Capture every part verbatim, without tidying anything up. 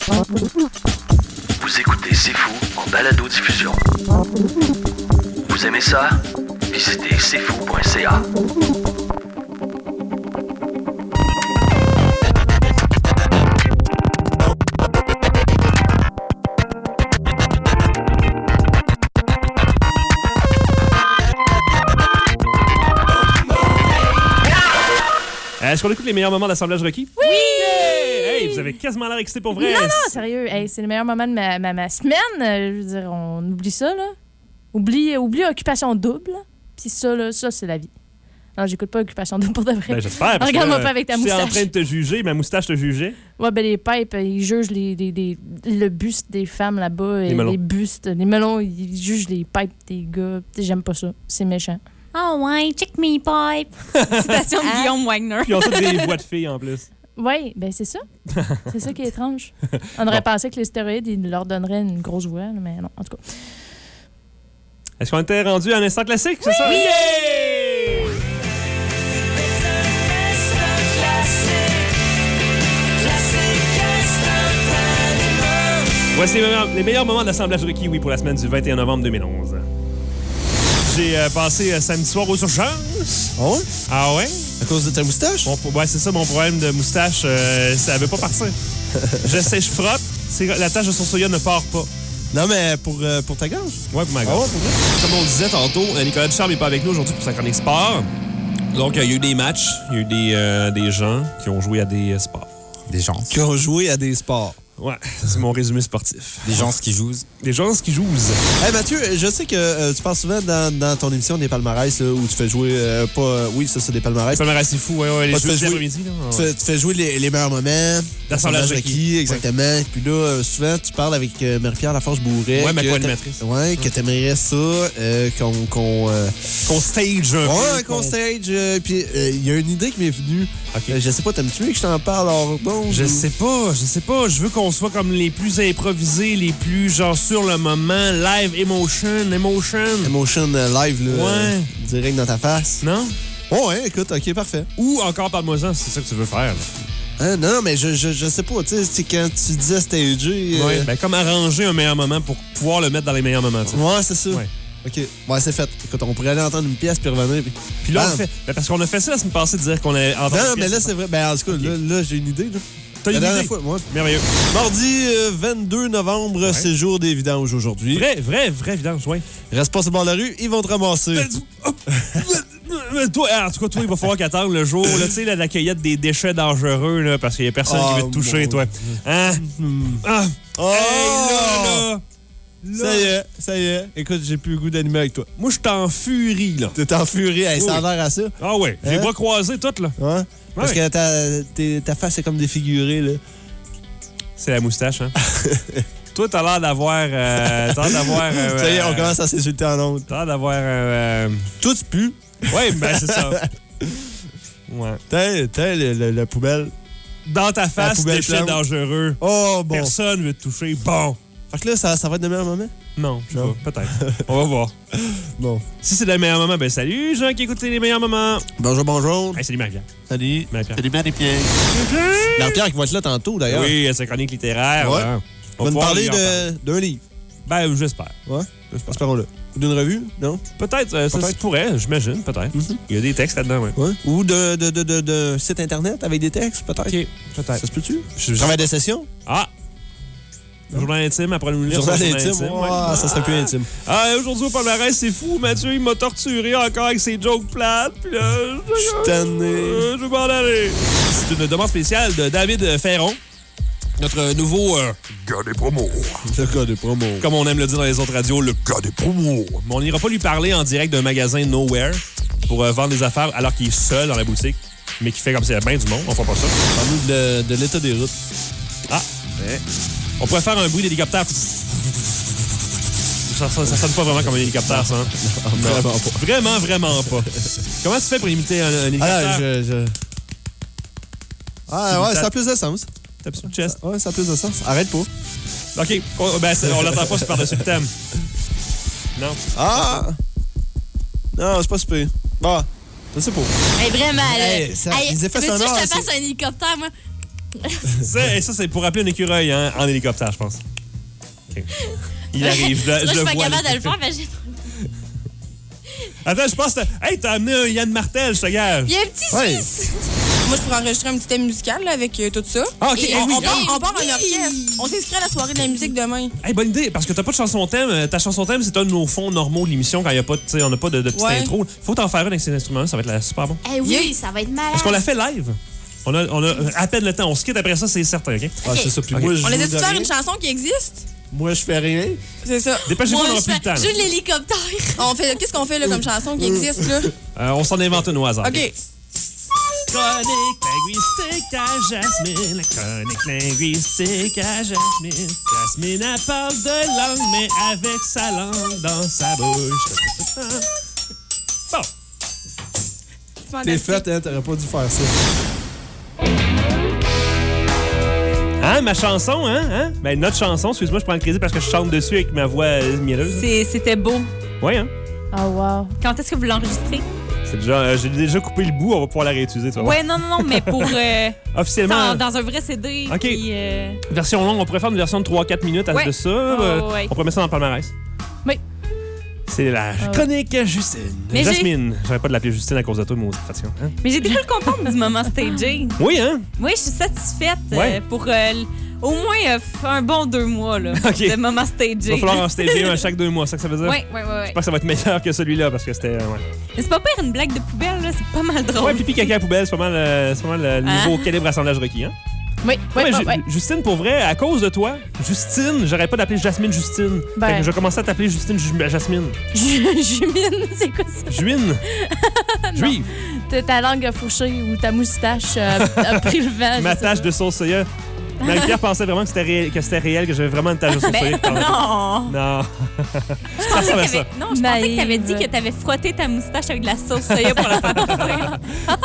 Vous écoutez C'est Fou en balado-diffusion. Vous aimez ça? Visitez c'est fou point c a. Est-ce qu'on écoute les meilleurs moments d'assemblage requis? Oui! Hey! Hey, vous avez quasiment l'air excité pour vrai. Non, non, sérieux. Hey, c'est le meilleur moment de ma, ma, ma semaine. Euh, je veux dire, on oublie ça, là. Oublie, oublie Occupation Double. Puis ça, là, ça, c'est la vie. Non, j'écoute pas Occupation Double pour de vrai. Ben, j'espère. Regarde-moi pas avec ta moustache. Je suis en train de te juger. Ma moustache te jugeait. Ouais, ben les pipes, ils jugent les, les, les, le buste des femmes là-bas. Les melons. Les bustes. Les melons, ils jugent les pipes des gars. J'aime pas ça. C'est méchant. Oh ouais, check me pipe. Citation de Guillaume Wagner. Puis ils ont toutes des voix de filles en plus. Oui, ben c'est ça. C'est ça qui est étrange. On aurait Bon. pensé que les stéroïdes, ils leur donneraient une grosse voix, mais non, en tout cas. Est-ce qu'on était rendu à un instant classique, c'est ça? Oui! Yeah! Voici les meilleurs, les meilleurs moments de l'assemblage requis, oui, pour la semaine du vingt et un novembre deux mille onze. J'ai euh, passé euh, samedi soir aux urgences. Ah ouais? Ah ouais? À cause de ta moustache? Bon, ouais, c'est ça, mon problème de moustache, euh, ça veut pas partir. J'essaie, je frotte, c'est, la tache de sourcilière ne part pas. Non, mais pour, euh, pour ta gorge? Ouais, pour ma Ah gorge. ouais, pour vrai? Comme on disait tantôt, euh, Nicolas Ducharme n'est pas avec nous aujourd'hui pour sa chronique sport. Donc, euh, il y a eu des matchs, il y a eu des, euh, des gens qui ont joué à des euh, sports. Des gens. Qui ont joué à des sports. Ouais, c'est mon résumé sportif. Des gens qui jouent. Des gens qui jouent. Hey Mathieu, je sais que euh, tu parles souvent dans, dans ton émission des palmarès là, où tu fais jouer euh, pas. euh, oui, ça, c'est des palmarès. C'est pas c'est fou, ouais, ouais, les Ouais, tu jeux fais de jouer- l'après-midi, là. Tu fais, tu fais jouer les, les meilleurs moments. D'assemblage requis. Exactement. Puis là, euh, souvent, tu parles avec euh, Marie-Pierre Laforge-Bourret. Ouais, ma que co-animatrice. t'a- Ouais, que t'aimerais ça, euh, qu'on. qu'on euh, Qu'on stage un ouais, peu. qu'on stage. euh, Puis euh, il y a une idée qui m'est venue. OK. Euh, je sais pas, t'aimes-tu mieux que je t'en parle hors d'onde? Je ou- sais pas, je sais pas. Je veux qu'on soit comme les plus improvisés, les plus genre sur le moment, live, emotion, emotion. Emotion euh, live, là. Ouais. euh, direct dans ta face. Non? Oh, ouais, écoute, ok, parfait. Ou encore parle-moi-en, si c'est ça que tu veux faire. Là. Hein, non, non, mais je, je, je sais pas, tu sais, c'est quand tu disais stager. euh, Ouais. Ben, comme arranger un meilleur moment pour pouvoir le mettre dans les meilleurs moments. tu sais. ouais, c'est ça. Ouais. Ok, ouais, c'est fait. Écoute, on pourrait aller entendre une pièce puis revenir. Puis, Puis là, on Bam. fait. Ben, parce qu'on a fait ça la semaine passée de dire qu'on a entendu. Non, une non, mais pièce. là, c'est vrai. Ben, en tout cas, Ok. là, là j'ai une idée, là. T'as La une dernière idée? fois, ouais. Merveilleux. Mardi euh, vingt-deux novembre, Ouais. c'est jour des vidanges aujourd'hui. Vrai, vrai, vrai, vidange, ouais. Reste pas sur le bord de la rue, ils vont te ramasser. Toi, en tout cas, toi, il va falloir qu'attendre le jour, là, tu sais, là, la cueillette des déchets dangereux, là, parce qu'il y a personne Oh, qui veut te toucher, mon toi. Hein? Ah! Oh! Hey, là, là! Ça y est, ça y est. Écoute, j'ai plus le goût d'animer avec toi. Moi, je suis en furie, là. T'es en furie, hey, ça a Oui. l'air à ça. Ah ouais, j'ai les Hein? bras croisés, toutes, là. Ouais? Parce Ouais. que ta, t'es- ta face est comme défigurée, là. C'est la moustache, hein? Toi, t'as l'air d'avoir... Euh, t'as l'air d'avoir... euh, Ça y est, on euh, commence à s'insulter en ondes. T'as l'air d'avoir... Euh, Tout se pue. ouais, ben, c'est ça. Ouais. T'as, t'as le- le- la poubelle. Dans ta face, poubelle déchets plante. dangereux. Oh, bon. Personne veut te toucher. Bon. Fait que là, ça, ça va être le meilleur moment? Non, je sais Non. pas. Peut-être. On va voir. Bon. Si c'est le meilleur moment, ben salut, gens qui écoutent les meilleurs moments. Bonjour, bonjour. Hey, salut Marie-Pierre. Salut. Marie-Pierre. Salut, Marie-Pierre. Marie-Pierre qui va être là tantôt, d'ailleurs. Oui, c'est chronique littéraire. Ouais. hein. On va nous pouvoir parler lui en parler. de- d'un livre. Ben, j'espère. Ouais? J'espère. Espérons-le. Ou d'une revue, non? Peut-être, euh, ça Peut-être. se pourrait, j'imagine, peut-être. Mhm. Il y a des textes là-dedans, oui. Ouais. Ou de, de, de, de, de site Internet avec des textes, peut-être. OK, peut-être. Ça se peut-tu? Je- je- Travail de session? Ah! Journal intime, après le livre. Journal sur intime? ouais. Ah, ça serait plus intime. Ah, aujourd'hui au palmarès, c'est fou. Mathieu, il m'a torturé encore avec ses jokes plates. Puis là, je Je suis tanné. Euh, je vais m'en aller. C'est une demande spéciale de David Ferron, notre nouveau euh, gars des promos. Le cas de promo. Comme on aime le dire dans les autres radios, le gars des promos. Mais on n'ira pas lui parler en direct d'un magasin Nowhere pour euh, vendre des affaires alors qu'il est seul dans la boutique, mais qui fait comme s'il y avait bien du monde. On fera pas ça. Parle-nous de, de l'état des routes. Ah! Ouais. On pourrait faire un bruit d'hélicoptère. Ça, ça, ça sonne pas vraiment comme un hélicoptère, ça. Hein? Vraiment pas. Vraiment, vraiment pas. Comment tu fais pour imiter un, un hélicoptère? Ah, je... je... Ah, ouais, ça a plus de sens. Tape sur le chest. Ouais, ça a plus de sens. Arrête pas. OK. On, ben, c'est- on l'entend pas, c'est par-dessus le thème. Non. Ah! Non, c'est pas super. Bon, je sais pas. Hey, vraiment, là. Hey, ça- les effets veux-tu sonores, que je te c'est- fasse un hélicoptère, moi? Ça, et ça, c'est pour appeler un écureuil hein, en hélicoptère, je pense. Okay. Il arrive, je, Moi, je je suis le pas vois. capable là. de le faire, mais j'ai... Attends, je pense que... Hey, t'as amené un Yann Martel, je te gage. Il y a un petit Ouais. Suisse. Moi, je pourrais enregistrer un petit thème musical là, avec euh, tout ça. Ah, OK. Et Eh on, oui, on part, oui. on part en orchestre. On s'inscrit à la soirée de la musique demain. Hey, bonne idée, parce que t'as pas de chanson thème. Ta chanson thème, c'est un de nos fonds normaux de l'émission quand il y a pas, de- tu sais, on n'a pas de, de petite Ouais. intro. Faut t'en faire une avec ces instruments, ça va être la- super bon. Eh oui, Yeah. ça va être malade. Parce qu'on l'a fait live. On a, on a à peine le temps. On se quitte après ça, c'est certain, OK? Ah, c'est ça. Puis Ok. moi, je On les joue a de fait faire rien. une chanson qui existe. Moi, je fais rien. C'est ça. Dépêchez-vous, on Moi, n'aura je plus le temps. fais là. joue de l'hélicoptère. On fait, qu'est-ce qu'on fait là, comme chanson qui existe là? Euh, on s'en invente une au hasard. OK. Chronique linguistique à Jasmine, la chronique linguistique à Jasmine. Jasmine, elle parle de langue, mais avec sa langue dans sa bouche. Bon, T'es Fantastique. faite, hein? T'aurais pas dû faire ça. hein, ma chanson, hein, hein? Ben, notre chanson, excuse-moi, je prends le crédit parce que je chante dessus avec ma voix euh, mielleuse. C'est- C'était beau. Oui, hein? Oh, wow. Quand est-ce que vous l'enregistrez? C'est déjà, euh, j'ai déjà coupé le bout, on va pouvoir la réutiliser, tu vas voir. Ouais, non, non, non, mais pour... euh, Officiellement, dans, dans un vrai C D. OK. Puis, euh, version longue, on pourrait faire une version de trois quatre minutes à Ouais. de ça. Oh, euh, ouais. On pourrait mettre ça dans le palmarès. Oui. C'est la ouais. chronique Justine. Mais j'ai- Jasmine. J'aurais pas de l'appeler Justine à cause de toi, mon fatigant. Hein? Mais j'étais très contente du moment stagé. Oui, hein? Oui, je suis satisfaite euh, Ouais. pour euh, l- au moins euh, f- un bon deux mois là, OK. de moment Il stagé. va falloir en stager un à chaque deux mois, c'est ça que ça veut dire? Oui, oui, oui. J'espère que ça va être meilleur que celui-là parce que c'était. euh, Ouais, Mais c'est pas pire une blague de poubelle, là, c'est pas mal drôle. ouais pipi, caca, poubelle, c'est pas mal, euh, c'est pas mal le niveau Hein? calibre assemblage requis. Hein? Oui, oui, Ouais, oui. Ju- oui. Justine, pour vrai, à cause de toi, Justine, j'aurais pas d'appeler Jasmine Justine. Ben. Fait que je vais commencer à t'appeler Justine Ju- Jasmine. Ju- Jumine, c'est quoi ça? Juine. Juive. Ta- Ta langue a fourché ou ta moustache euh, a pris le vent. je Ma sais tache pas. de sauce soya. Marie-Pierre pensait vraiment que c'était réel, que, c'était réel, que j'avais vraiment une tache de sauce soya. Ben, non! Non. Je Ça pensais ressemble à que ça. t'avais- non, je pensais que t'avais Naïve. dit que t'avais frotté ta moustache avec de la sauce soya pour la faire partir.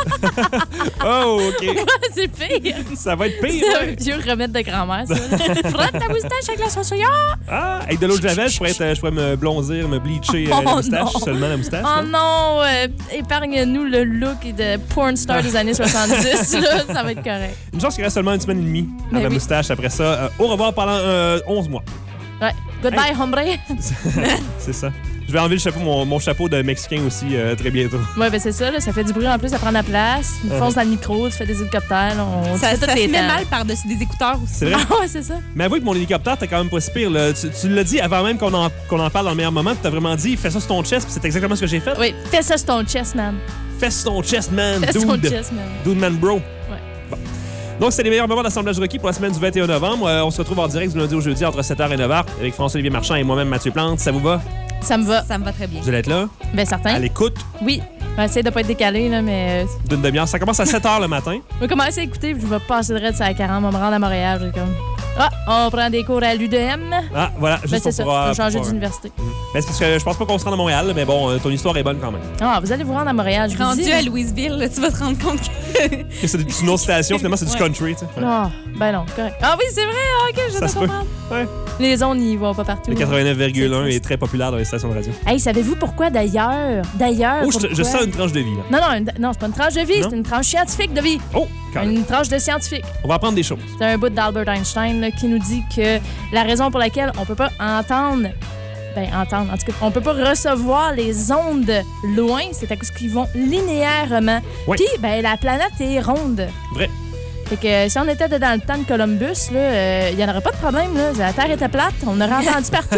Oh, OK. C'est pire. Ça va être pire. C'est un ouais. vieux remède de grand-mère, ça. Frotte ta moustache avec la sauce soya. Ah, avec de l'eau de javel, je pourrais, être- je pourrais me blondir, me bleacher euh, la Oh, moustache, non. seulement la moustache. Oh là. non, euh, épargne-nous le look de porn star des années soixante-dix, là, ça va être correct. Une chance qu'il reste seulement une semaine et demie à Ben ma oui. moustache. Après ça, euh, au revoir pendant euh, onze mois. Ouais. Goodbye, hombre. C'est ça. Je vais enlever le chapeau, mon, mon chapeau de Mexicain aussi euh, très bientôt. Ouais, ben c'est ça, là, ça fait du bruit en plus, ça prend de la place. Une Uh-huh. fonce dans le micro, tu fais des hélicoptères, là, on Ça, fait ça tous se les met temps. mal par-dessus des écouteurs aussi. C'est vrai? Ah ouais, c'est ça. Mais avoue que mon hélicoptère, t'es quand même pas si pire. Là. Tu, tu l'as dit avant même qu'on en, qu'on en parle dans le meilleur moment. Tu t'as vraiment dit, fais ça sur ton chest, puis c'est exactement ce que j'ai fait. Oui, fais ça sur ton chest, man. Fais sur ton chest, man. Fais sur ton Dude. chest, man. Dude, man, bro. Ouais. Bon. Donc, c'est les meilleurs moments d'assemblage requis pour la semaine du vingt et un novembre. Euh, on se retrouve en direct du lundi au jeudi entre sept heures et neuf heures avec François-Olivier Marchand et moi-même, Mathieu Plante. Ça vous va? Ça me va. Ça me va très bien. Vous allez être là? Ben certain. À l'écoute Oui. On va essayer de pas être décalé, là, mais. euh, d'une demi-heure. Ça commence à sept heures le matin. Je vais commencer à écouter, puis je vais passer de raid sur la quarante, on va me rendre à Montréal. j'ai comme. Ah, on prend des cours à l'U D M. Ah, voilà. Ben Juste c'est ça, pour on pouvoir- va changer pour- d'université. Ben, c'est parce que je pense pas qu'on se rende à Montréal, mais bon, euh, ton histoire est bonne quand même. Ah, vous allez vous rendre à Montréal, je vous Rendu dis. à Louisville, là, tu vas te rendre compte que... Que c'est une autre station, finalement, c'est du Ouais. country, tu sais. Ouais. Ah, ben non, c'est correct. Ah oui, c'est vrai, ah, ok, je Ça vais se peut. comprendre. Ouais. Les ondes, ils vont pas partout. Le quatre-vingt-neuf virgule un C'est est triste. très populaire dans les stations de radio. Hey, savez-vous pourquoi d'ailleurs? D'ailleurs. Oh, je, je pourquoi? sens une tranche de vie, là. Non, non, une- non, c'est pas une tranche de vie, Non? c'est une tranche scientifique de vie. Oh, quand même. Une tranche de scientifique. On va apprendre des choses. C'est un bout d'Albert Einstein là, qui nous dit que la raison pour laquelle on peut pas entendre, ben entendre, en tout cas, on peut pas recevoir les ondes loin, c'est à cause qu'ils vont linéairement. Oui. Puis, ben la planète est ronde. Vrai. Fait que euh, si on était dans le temps de Columbus, là, il y en aurait pas de problème. Là. La Terre était plate, on aurait entendu partout.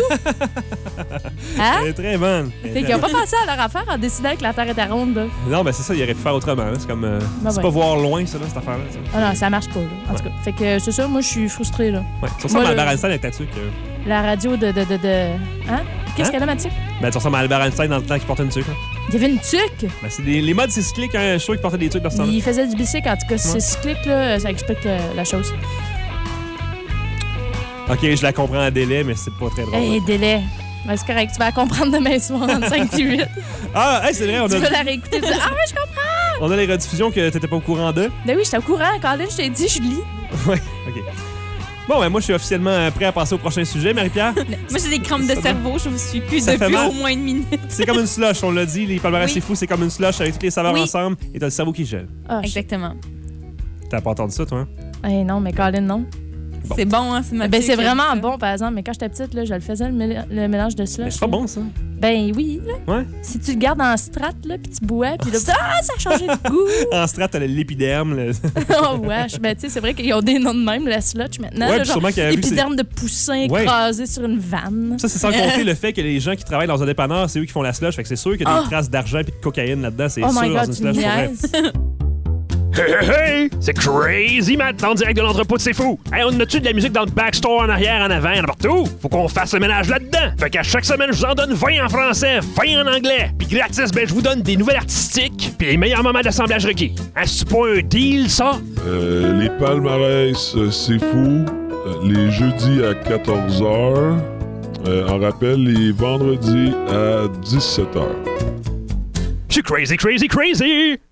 Hein? Elle est très bonne. Elle est Fait très qu'ils ont pas pensé à leur affaire en décidant que la Terre était ronde. Là. Non, ben c'est ça, il aurait pu faire autrement. hein. C'est comme. euh, Ben c'est ouais. pas voir loin, ça, là, cette affaire-là. ça. Ah non, ça marche pas. Là, en tout cas. Fait que c'est ça, moi je suis frustrée. Là. Ouais. Tu ressembles Moi, à le- Albert Einstein avec ta tuque. euh. La radio de. de, de, de... Hein? Qu'est-ce Hein? qu'elle a, Mathieu? Ben, tu ressembles à Albert Einstein dans le temps qu'il portait une tuque. hein. Il y avait une tuque. Ben, c'est des- les modes, c'est cyclique. Hein. Je suis sûr qu'il portait des tuques dans ce temps-là. Il faisait du bicycle, en tout cas, si Ouais. c'est cyclique, là, ça explique euh, la chose. Ok, je la comprends en délai, mais c'est pas très drôle. Hey, délai. Ben, c'est correct, tu vas la comprendre demain soir en cinq puis huit. Ah, hey, c'est vrai, on Tu vas a, la réécouter. Tu dis, ah, ouais, je comprends. on a les rediffusions que t'étais pas au courant de. Ben oui, j'étais au courant. Colin, je t'ai dit, je lis. Ouais, ok. Bon, ben moi, je suis officiellement prêt à passer au prochain sujet, Marie-Pierre. Moi, j'ai des crampes de Ça cerveau, je vous suis plus Ça fait depuis mal. au moins une minute. C'est comme une slush, on l'a dit. Les palmarès, Oui. c'est fou, c'est comme une slush avec toutes les saveurs Oui. ensemble et t'as le cerveau qui gèle. Ah, shit. Exactement. T'as pas entendu ça, toi? Hein? Hey, non, mais Colin, non. Bon. C'est bon, hein? C'est ma Ben, fille c'est qui a vraiment dit ça. bon, par exemple. Mais quand j'étais petite, là, je le faisais, le, mél- le mélange de slush. Mais c'est pas là. bon, ça. Ben oui, là. Ouais. Si tu le gardes en strat, là, puis tu bois, puis là, ah, ça a changé de goût. En strat, t'as l'épiderme. Le... Oh, wesh. Ben, tu sais, c'est vrai qu'ils ont des noms de même, la slush, maintenant. Ouais, là, puis sûrement qu'il y a vu que épiderme de poussin Ouais. écrasé sur une vanne. Ça, c'est sans compter le fait que les gens qui travaillent dans un dépanneur, c'est eux qui font la slush. Fait que c'est sûr qu'il y a des Oh. traces d'argent et de cocaïne là-dedans. C'est Oh sûr my dans God, une tu me slush. pour vrai. niaises. Hey, hey, hey! C'est Crazy Matt en direct de l'entrepôt de C'est Fou! Hey, on a-tu de la musique dans le backstore en arrière, en avant, n'importe où? Faut qu'on fasse le ménage là-dedans! Fait qu'à chaque semaine, je vous en donne vingt en français, vingt en anglais! Puis gratis, ben je vous donne des nouvelles artistiques puis les meilleurs moments d'assemblage requis. Hein, c'est pas un deal, ça? Euh, les palmarès, euh, c'est fou. Euh, les jeudis à quatorze heures. Euh, en rappel, les vendredis à dix-sept heures. Je suis crazy, crazy, crazy!